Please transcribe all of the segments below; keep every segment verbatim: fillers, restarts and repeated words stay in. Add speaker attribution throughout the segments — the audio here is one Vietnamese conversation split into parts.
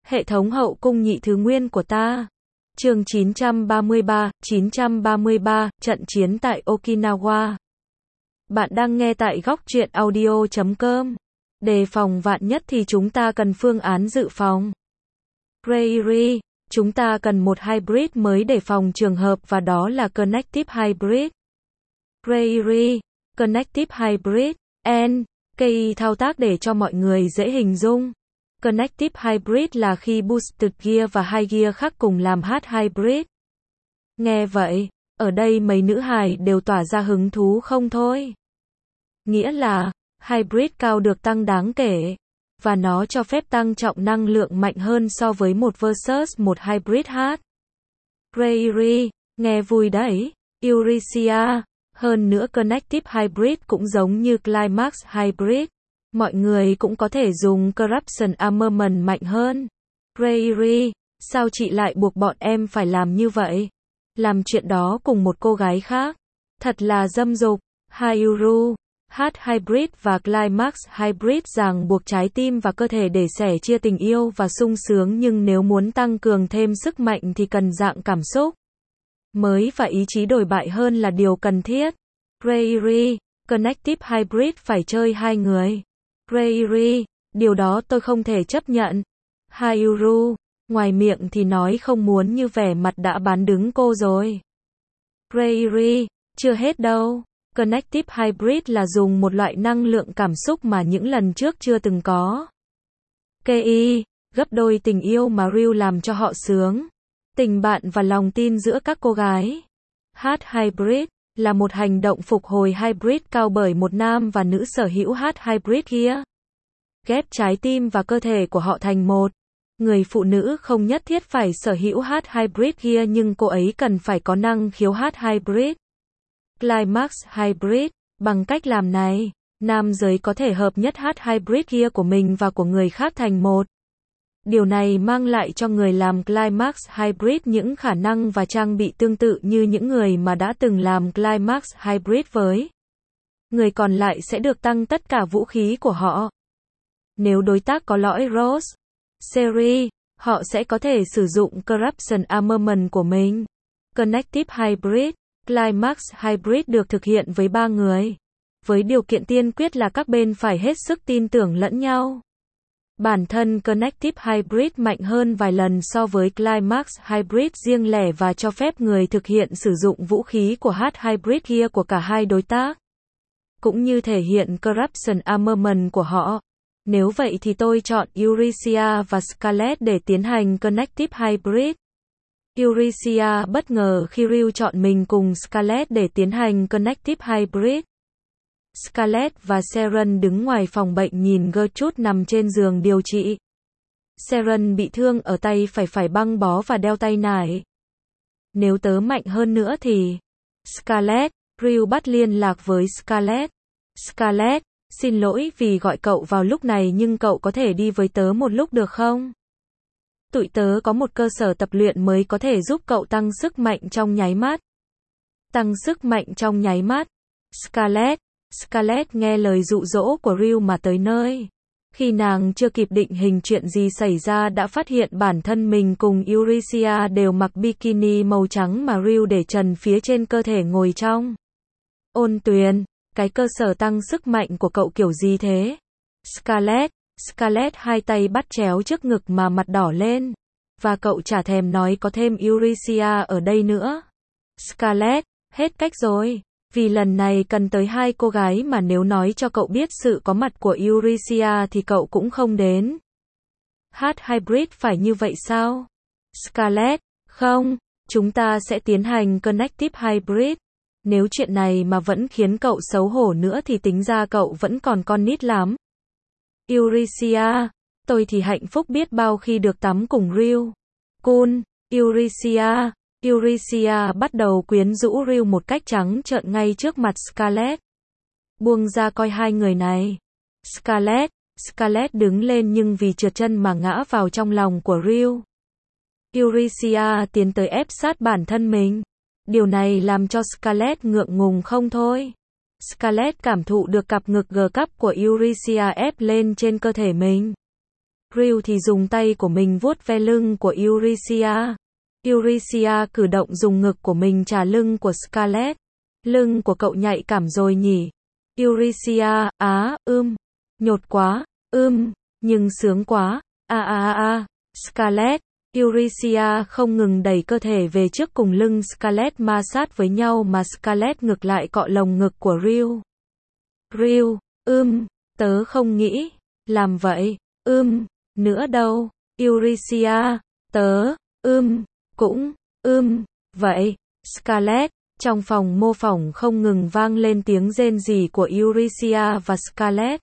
Speaker 1: Hệ thống hậu cung nhị thứ nguyên của ta. Chương chín trăm ba mươi ba, chín trăm ba mươi ba, trận chiến tại Okinawa. Bạn đang nghe tại góc truyện audio chấm com. Đề phòng vạn nhất thì chúng ta cần phương án dự phòng. Reiri, chúng ta cần một hybrid mới để phòng trường hợp và đó là Connective Hybrid. Reiri, Connective Hybrid, N, K I thao tác để cho mọi người dễ hình dung. Connective Hybrid là khi Boosted Gear và High Gear khác cùng làm H Hybrid. Nghe vậy, ở đây mấy nữ hài đều tỏa ra hứng thú không thôi. Nghĩa là, Hybrid cao được tăng đáng kể, và nó cho phép tăng trọng năng lượng mạnh hơn so với một versus một Hybrid H. Reiri, nghe vui đấy. Eurisia, hơn nữa Connective Hybrid cũng giống như Climax Hybrid. Mọi người cũng có thể dùng Corruption Armament mạnh hơn. Reiri, sao chị lại buộc bọn em phải làm như vậy? Làm chuyện đó cùng một cô gái khác. Thật là dâm dục. Hayuru, H Hybrid và Climax Hybrid ràng buộc trái tim và cơ thể để sẻ chia tình yêu và sung sướng, nhưng nếu muốn tăng cường thêm sức mạnh thì cần dạng cảm xúc mới và ý chí đổi bại hơn là điều cần thiết. Reiri, Connective Hybrid phải chơi hai người. Reiri, điều đó tôi không thể chấp nhận. Hayuru, ngoài miệng thì nói không muốn như vẻ mặt đã bán đứng cô rồi. Reiri, chưa hết đâu. Connective Hybrid là dùng một loại năng lượng cảm xúc mà những lần trước chưa từng có. K I, gấp đôi tình yêu mà Ryu làm cho họ sướng. Tình bạn và lòng tin giữa các cô gái. H Hybrid là một hành động phục hồi hybrid cao bởi một nam và nữ sở hữu H Hybrid Gear. Ghép trái tim và cơ thể của họ thành một. Người phụ nữ không nhất thiết phải sở hữu H Hybrid Gear nhưng cô ấy cần phải có năng khiếu H Hybrid. Climax Hybrid, bằng cách làm này, nam giới có thể hợp nhất H Hybrid Gear của mình và của người khác thành một. Điều này mang lại cho người làm Climax Hybrid những khả năng và trang bị tương tự như những người mà đã từng làm Climax Hybrid với. Người còn lại sẽ được tăng tất cả vũ khí của họ. Nếu đối tác có lõi Rose Series, họ sẽ có thể sử dụng Corruption Armament của mình. Connective Hybrid, Climax Hybrid được thực hiện với ba người. Với điều kiện tiên quyết là các bên phải hết sức tin tưởng lẫn nhau. Bản thân Connective Hybrid mạnh hơn vài lần so với Climax Hybrid riêng lẻ và cho phép người thực hiện sử dụng vũ khí của H Hybrid Gear của cả hai đối tác, cũng như thể hiện Corruption Armament của họ. Nếu vậy thì tôi chọn Eurisia và Scarlet để tiến hành Connective Hybrid. Eurisia bất ngờ khi Ryu chọn mình cùng Scarlet để tiến hành Connective Hybrid. Scarlet và Seren đứng ngoài phòng bệnh nhìn Gertrude nằm trên giường điều trị. Seren bị thương ở tay phải phải băng bó và đeo tay nải. Nếu tớ mạnh hơn nữa thì... Scarlet, Ryu bắt liên lạc với Scarlet. Scarlet, xin lỗi vì gọi cậu vào lúc này nhưng cậu có thể đi với tớ một lúc được không? Tụi tớ có một cơ sở tập luyện mới có thể giúp cậu tăng sức mạnh trong nháy mắt. Tăng sức mạnh trong nháy mắt. Scarlet, Scarlet nghe lời dụ dỗ của Ryu mà tới nơi. Khi nàng chưa kịp định hình chuyện gì xảy ra đã phát hiện bản thân mình cùng Eurisia đều mặc bikini màu trắng mà Ryu để trần phía trên cơ thể ngồi trong. Ôn Tuyền, cái cơ sở tăng sức mạnh của cậu kiểu gì thế? Scarlet, Scarlet hai tay bắt chéo trước ngực mà mặt đỏ lên. Và cậu chả thèm nói có thêm Eurisia ở đây nữa. Scarlet, hết cách rồi. Vì lần này cần tới hai cô gái mà nếu nói cho cậu biết sự có mặt của Eurisia thì cậu cũng không đến. H Hybrid phải như vậy sao? Scarlet, không, chúng ta sẽ tiến hành Connective Hybrid. Nếu chuyện này mà vẫn khiến cậu xấu hổ nữa thì tính ra cậu vẫn còn con nít lắm. Eurisia, tôi thì hạnh phúc biết bao khi được tắm cùng Ryu. Cool, Eurisia. Eurisia bắt đầu quyến rũ Ryu một cách trắng trợn ngay trước mặt Scarlet. Buông ra coi hai người này. Scarlet, Scarlet đứng lên nhưng vì trượt chân mà ngã vào trong lòng của Ryu. Eurisia tiến tới ép sát bản thân mình. Điều này làm cho Scarlet ngượng ngùng không thôi. Scarlet cảm thụ được cặp ngực gờ cắp của Eurisia ép lên trên cơ thể mình. Ryu thì dùng tay của mình vuốt ve lưng của Eurisia. Eurisia cử động dùng ngực của mình chà lưng của Scarlett. Lưng của cậu nhạy cảm rồi nhỉ? Eurisia, á, ưm. Nhột quá, ưm, nhưng sướng quá, a a a a. Scarlett, Eurisia không ngừng đẩy cơ thể về trước cùng lưng Scarlett ma sát với nhau mà Scarlett ngược lại cọ lồng ngực của Ryu. Ryu, ưm, tớ không nghĩ, làm vậy, ưm, nữa đâu. Eurisia, tớ, ưm, cũng, ưm, vậy. Scarlett, trong phòng mô phỏng không ngừng vang lên tiếng rên rỉ của Eurisia và Scarlett.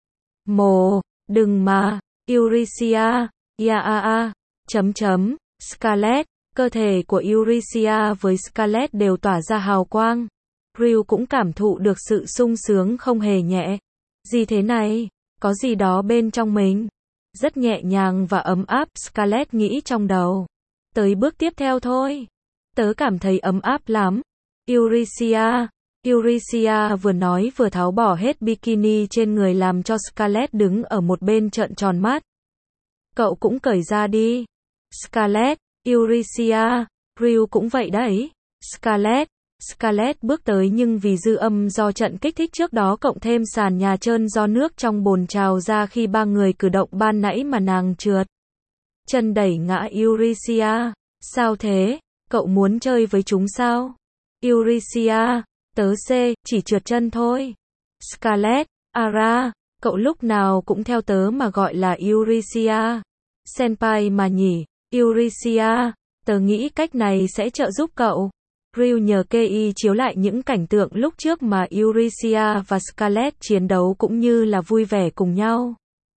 Speaker 1: Mồ, đừng mà, Eurisia, ya a a, chấm chấm, Scarlett, cơ thể của Eurisia với Scarlett đều tỏa ra hào quang. Ryu cũng cảm thụ được sự sung sướng không hề nhẹ. Gì thế này? Có gì đó bên trong mình. Rất nhẹ nhàng và ấm áp, Scarlett nghĩ trong đầu. Tới bước tiếp theo thôi. Tớ cảm thấy ấm áp lắm. Eurisia, Eurisia vừa nói vừa tháo bỏ hết bikini trên người làm cho Scarlett đứng ở một bên trợn tròn mắt. Cậu cũng cởi ra đi. Scarlett, Eurisia, Ryu cũng vậy đấy. Scarlett, Scarlett bước tới nhưng vì dư âm do trận kích thích trước đó cộng thêm sàn nhà trơn do nước trong bồn trào ra khi ba người cử động ban nãy mà nàng trượt chân đẩy ngã Eurisia. Sao thế? Cậu muốn chơi với chúng sao? Eurisia, tớ C, chỉ trượt chân thôi. Scarlett, Ara, cậu lúc nào cũng theo tớ mà gọi là Eurisia. Senpai mà nhỉ? Eurisia, tớ nghĩ cách này sẽ trợ giúp cậu. Ryu nhờ Kei chiếu lại những cảnh tượng lúc trước mà Eurisia và Scarlett chiến đấu cũng như là vui vẻ cùng nhau.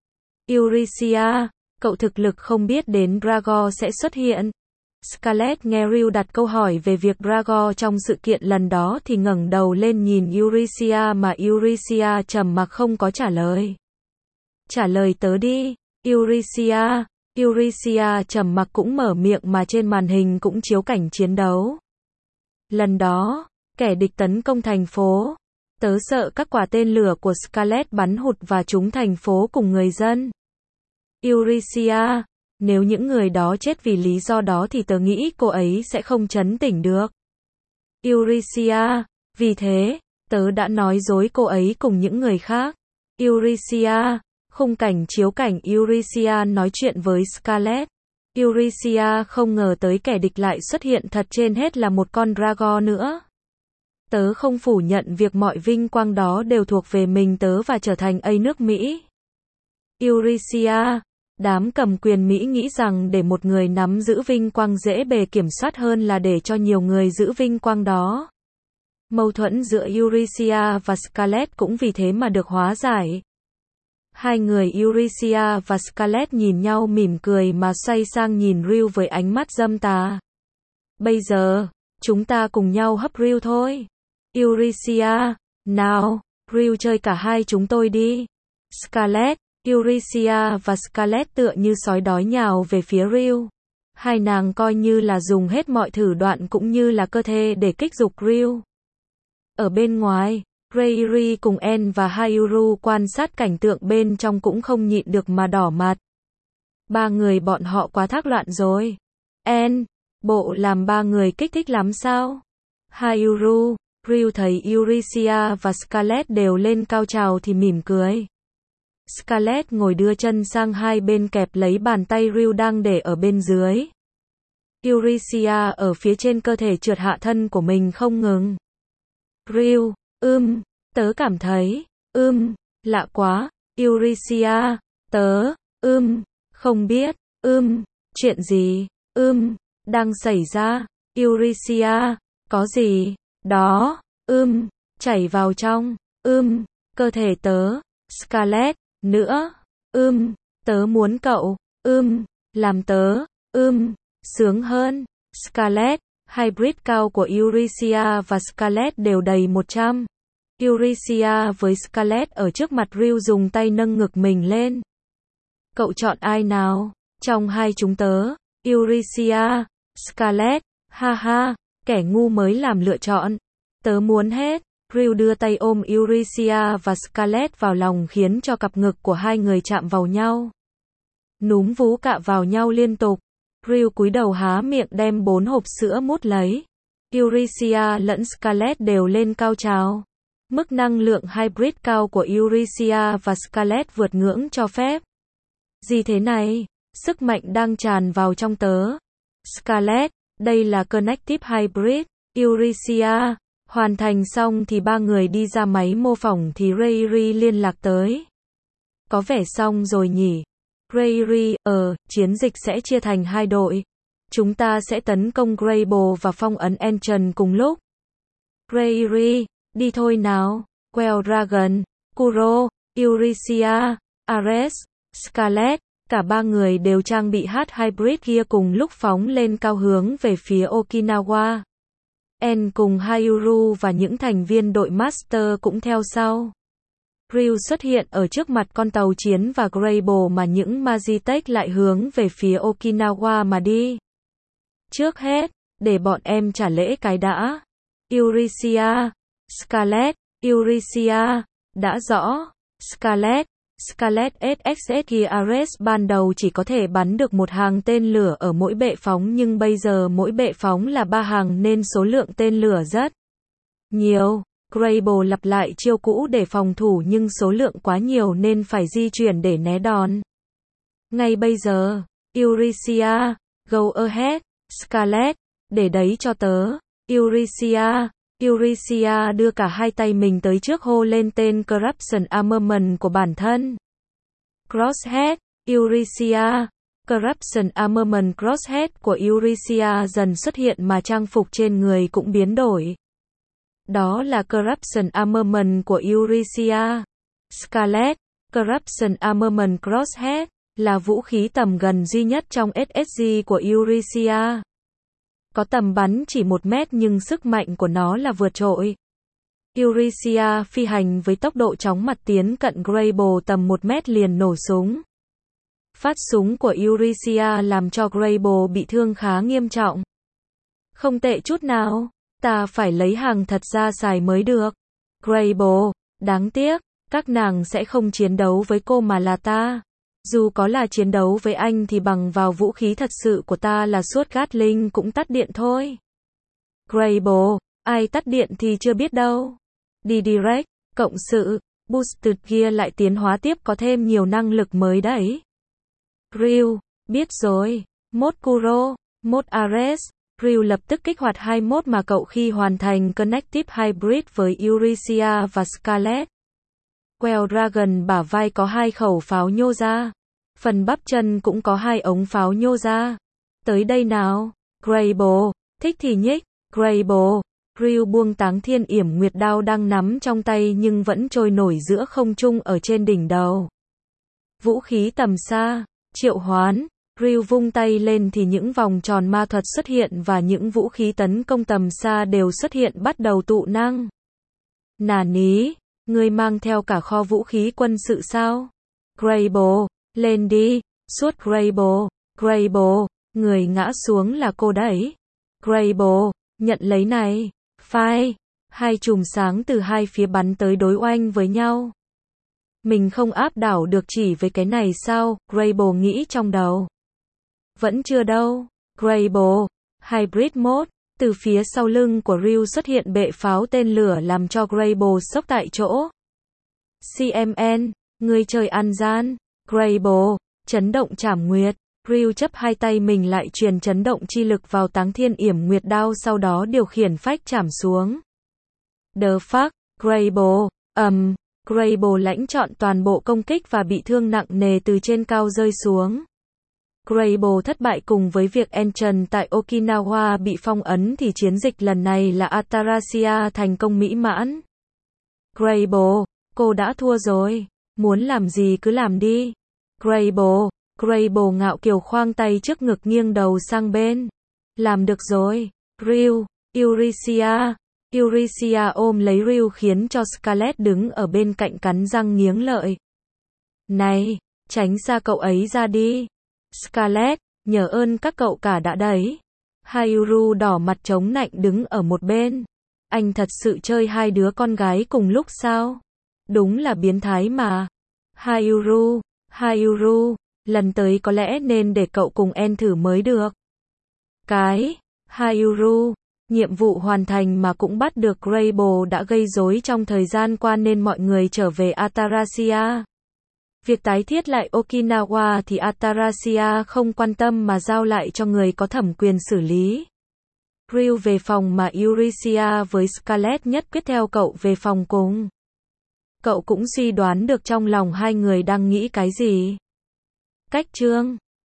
Speaker 1: Eurisia, cậu thực lực không biết đến Drago sẽ xuất hiện. Scarlett nghe Ryu đặt câu hỏi về việc Drago trong sự kiện lần đó thì ngẩng đầu lên nhìn Eurisia mà Eurisia trầm mặc không có trả lời. Trả lời tớ đi, Eurisia. Eurisia trầm mặc cũng mở miệng mà trên màn hình cũng chiếu cảnh chiến đấu. Lần đó, kẻ địch tấn công thành phố. Tớ sợ các quả tên lửa của Scarlett bắn hụt và trúng thành phố cùng người dân. Eurisia, nếu những người đó chết vì lý do đó thì tớ nghĩ cô ấy sẽ không trấn tĩnh được. Eurisia, vì thế, tớ đã nói dối cô ấy cùng những người khác. Eurisia, khung cảnh chiếu cảnh Eurisia nói chuyện với Scarlett. Eurisia không ngờ tới kẻ địch lại xuất hiện thật trên hết là một con Drago nữa. Tớ không phủ nhận việc mọi vinh quang đó đều thuộc về mình tớ và trở thành A nước Mỹ. Eurisia, đám cầm quyền Mỹ nghĩ rằng để một người nắm giữ vinh quang dễ bề kiểm soát hơn là để cho nhiều người giữ vinh quang đó. Mâu thuẫn giữa Eurisia và Scarlett cũng vì thế mà được hóa giải. Hai người Eurisia và Scarlett nhìn nhau mỉm cười mà xoay sang nhìn Ryu với ánh mắt dâm tà. Bây giờ, chúng ta cùng nhau hấp Ryu thôi. Eurisia, nào, Ryu chơi cả hai chúng tôi đi. Scarlett, Eurisia và Scarlett tựa như sói đói nhào về phía Ryu. Hai nàng coi như là dùng hết mọi thử đoạn cũng như là cơ thể để kích dục Ryu. Ở bên ngoài, Reiri cùng En và Hayuru quan sát cảnh tượng bên trong cũng không nhịn được mà đỏ mặt. Ba người bọn họ quá thác loạn rồi. En, bộ làm ba người kích thích lắm sao? Hayuru, Ryu thấy Eurisia và Scarlett đều lên cao trào thì mỉm cười. Scarlett ngồi đưa chân sang hai bên kẹp lấy bàn tay Ryu đang để ở bên dưới. Eurisia ở phía trên cơ thể trượt hạ thân của mình không ngừng. Ryu, ưm, tớ cảm thấy, ưm, lạ quá. Eurisia, tớ, ưm, không biết, ưm, chuyện gì, ưm, đang xảy ra. Eurisia, có gì, đó, ưm, chảy vào trong, ưm, cơ thể tớ. Scarlett, nữa, ưm, tớ muốn cậu, ưm, làm tớ, ưm, sướng hơn. Scarlett, hybrid cao của Eurisia và Scarlett đều đầy một trăm. Eurisia với Scarlett ở trước mặt Ryu dùng tay nâng ngực mình lên. Cậu chọn ai nào? Trong hai chúng tớ, Eurisia, Scarlett, ha ha, kẻ ngu mới làm lựa chọn. Tớ muốn hết. Ryu đưa tay ôm Eurisia và Scarlett vào lòng khiến cho cặp ngực của hai người chạm vào nhau. núm vú cạ vào nhau liên tục. Ryu cúi đầu há miệng đem bốn hộp sữa mút lấy. Eurisia lẫn Scarlett đều lên cao trào. Mức năng lượng hybrid cao của Eurisia và Scarlett vượt ngưỡng cho phép. Gì thế này? Sức mạnh đang tràn vào trong tớ. Scarlett, đây là Connective Hybrid. Eurisia, hoàn thành xong thì ba người đi ra máy mô phỏng thì Rayri liên lạc tới. Có vẻ xong rồi nhỉ? Rayri, ờ, chiến dịch sẽ chia thành hai đội. Chúng ta sẽ tấn công Grable và phong ấn Enchant cùng lúc. Rayri, đi thôi nào. Quell Dragon, Kuro, Eurisia, Ares, Scarlett, cả ba người đều trang bị H Hybrid kia cùng lúc phóng lên cao hướng về phía Okinawa. En cùng Hayuru và những thành viên đội Master cũng theo sau. Ryu xuất hiện ở trước mặt con tàu chiến và Grable mà những Magitech lại hướng về phía Okinawa mà đi. Trước hết, để bọn em trả lễ cái đã. Eurisia, Scarlett, Eurisia, đã rõ. Scarlett, Scarlett ét ích ét kia Ares ban đầu chỉ có thể bắn được một hàng tên lửa ở mỗi bệ phóng nhưng bây giờ mỗi bệ phóng là ba hàng nên số lượng tên lửa rất nhiều. Grable lặp lại chiêu cũ để phòng thủ nhưng số lượng quá nhiều nên phải di chuyển để né đòn. Ngay bây giờ, Eurisia, go ahead, Scarlett, để đấy cho tớ. Eurisia, Eurisia đưa cả hai tay mình tới trước hô lên tên Corruption Armament của bản thân. Crosshead, Eurisia. Corruption Armament Crosshead của Eurisia dần xuất hiện mà trang phục trên người cũng biến đổi. Đó là Corruption Armament của Eurisia. Scarlett, Corruption Armament Crosshead, là vũ khí tầm gần duy nhất trong ét ét giê của Eurisia. Có tầm bắn chỉ một mét nhưng sức mạnh của nó là vượt trội. Eurisia phi hành với tốc độ chóng mặt tiến cận Grable tầm một mét liền nổ súng. Phát súng của Eurisia làm cho Grable bị thương khá nghiêm trọng. Không tệ chút nào, ta phải lấy hàng thật ra xài mới được. Grable, đáng tiếc, các nàng sẽ không chiến đấu với cô mà là ta. Dù có là chiến đấu với anh thì bằng vào vũ khí thật sự của ta là suốt Gatling cũng tắt điện thôi. Grable, ai tắt điện thì chưa biết đâu. Đi direct, cộng sự, boosted gear lại tiến hóa tiếp có thêm nhiều năng lực mới đấy. Ryu, biết rồi. Mode Kuro, mode Ares. Ryu lập tức kích hoạt hai mode mà cậu khi hoàn thành Connective Hybrid với Eurisia và Scarlett. Quell Dragon bả vai có hai khẩu pháo nhô ra. Phần bắp chân cũng có hai ống pháo nhô ra. Tới đây nào. Grable, thích thì nhích. Grable. Ryu buông Táng Thiên Yểm Nguyệt đao đang nắm trong tay nhưng vẫn trôi nổi giữa không trung ở trên đỉnh đầu. Vũ khí tầm xa, triệu hoán. Ryu vung tay lên thì những vòng tròn ma thuật xuất hiện và những vũ khí tấn công tầm xa đều xuất hiện bắt đầu tụ năng. Nà ní, ngươi mang theo cả kho vũ khí quân sự sao? Grable, lên đi, suốt Grable, Grable, người ngã xuống là cô đấy. Grable, nhận lấy này, phai, hai chùm sáng từ hai phía bắn tới đối oanh với nhau. Mình không áp đảo được chỉ với cái này sao? Grable nghĩ trong đầu. Vẫn chưa đâu. Grable, Hybrid Mode, từ phía sau lưng của Ryu xuất hiện bệ pháo tên lửa làm cho Grable sốc tại chỗ. xê em en, người chơi ăn gian. Grable, chấn động trảm nguyệt. Ryu chấp hai tay mình lại truyền chấn động chi lực vào Táng Thiên Yểm Nguyệt đao sau đó điều khiển phách chảm xuống. The fuck, Grable, ầm, um, Grable lãnh trọn toàn bộ công kích và bị thương nặng nề từ trên cao rơi xuống. Grable thất bại cùng với việc Enchant tại Okinawa bị phong ấn thì chiến dịch lần này là Atarasia thành công mỹ mãn. Grable, cô đã thua rồi. Muốn làm gì cứ làm đi. Grable, Grable ngạo kiều khoang tay trước ngực nghiêng đầu sang bên. Làm được rồi. Ryu, Eurisia. Eurisia ôm lấy Ryu khiến cho Scarlett đứng ở bên cạnh cắn răng nghiến lợi. Này, tránh xa cậu ấy ra đi. Scarlett, nhờ ơn các cậu cả đã đấy. Hayuru đỏ mặt chống nạnh đứng ở một bên. Anh thật sự chơi hai đứa con gái cùng lúc sao? Đúng là biến thái mà. Hayuru, Hayuru, Lần tới có lẽ nên để cậu cùng En thử mới được. Cái. Hayuru. Nhiệm vụ hoàn thành mà cũng bắt được Grable đã gây rối trong thời gian qua nên mọi người trở về Atarasia. Việc tái thiết lại Okinawa thì Atarasia không quan tâm mà giao lại cho người có thẩm quyền xử lý. Ryu về phòng mà Eurisia với Scarlett nhất quyết theo cậu về phòng cùng. Cậu cũng suy đoán được trong lòng hai người đang nghĩ cái gì. Cách chương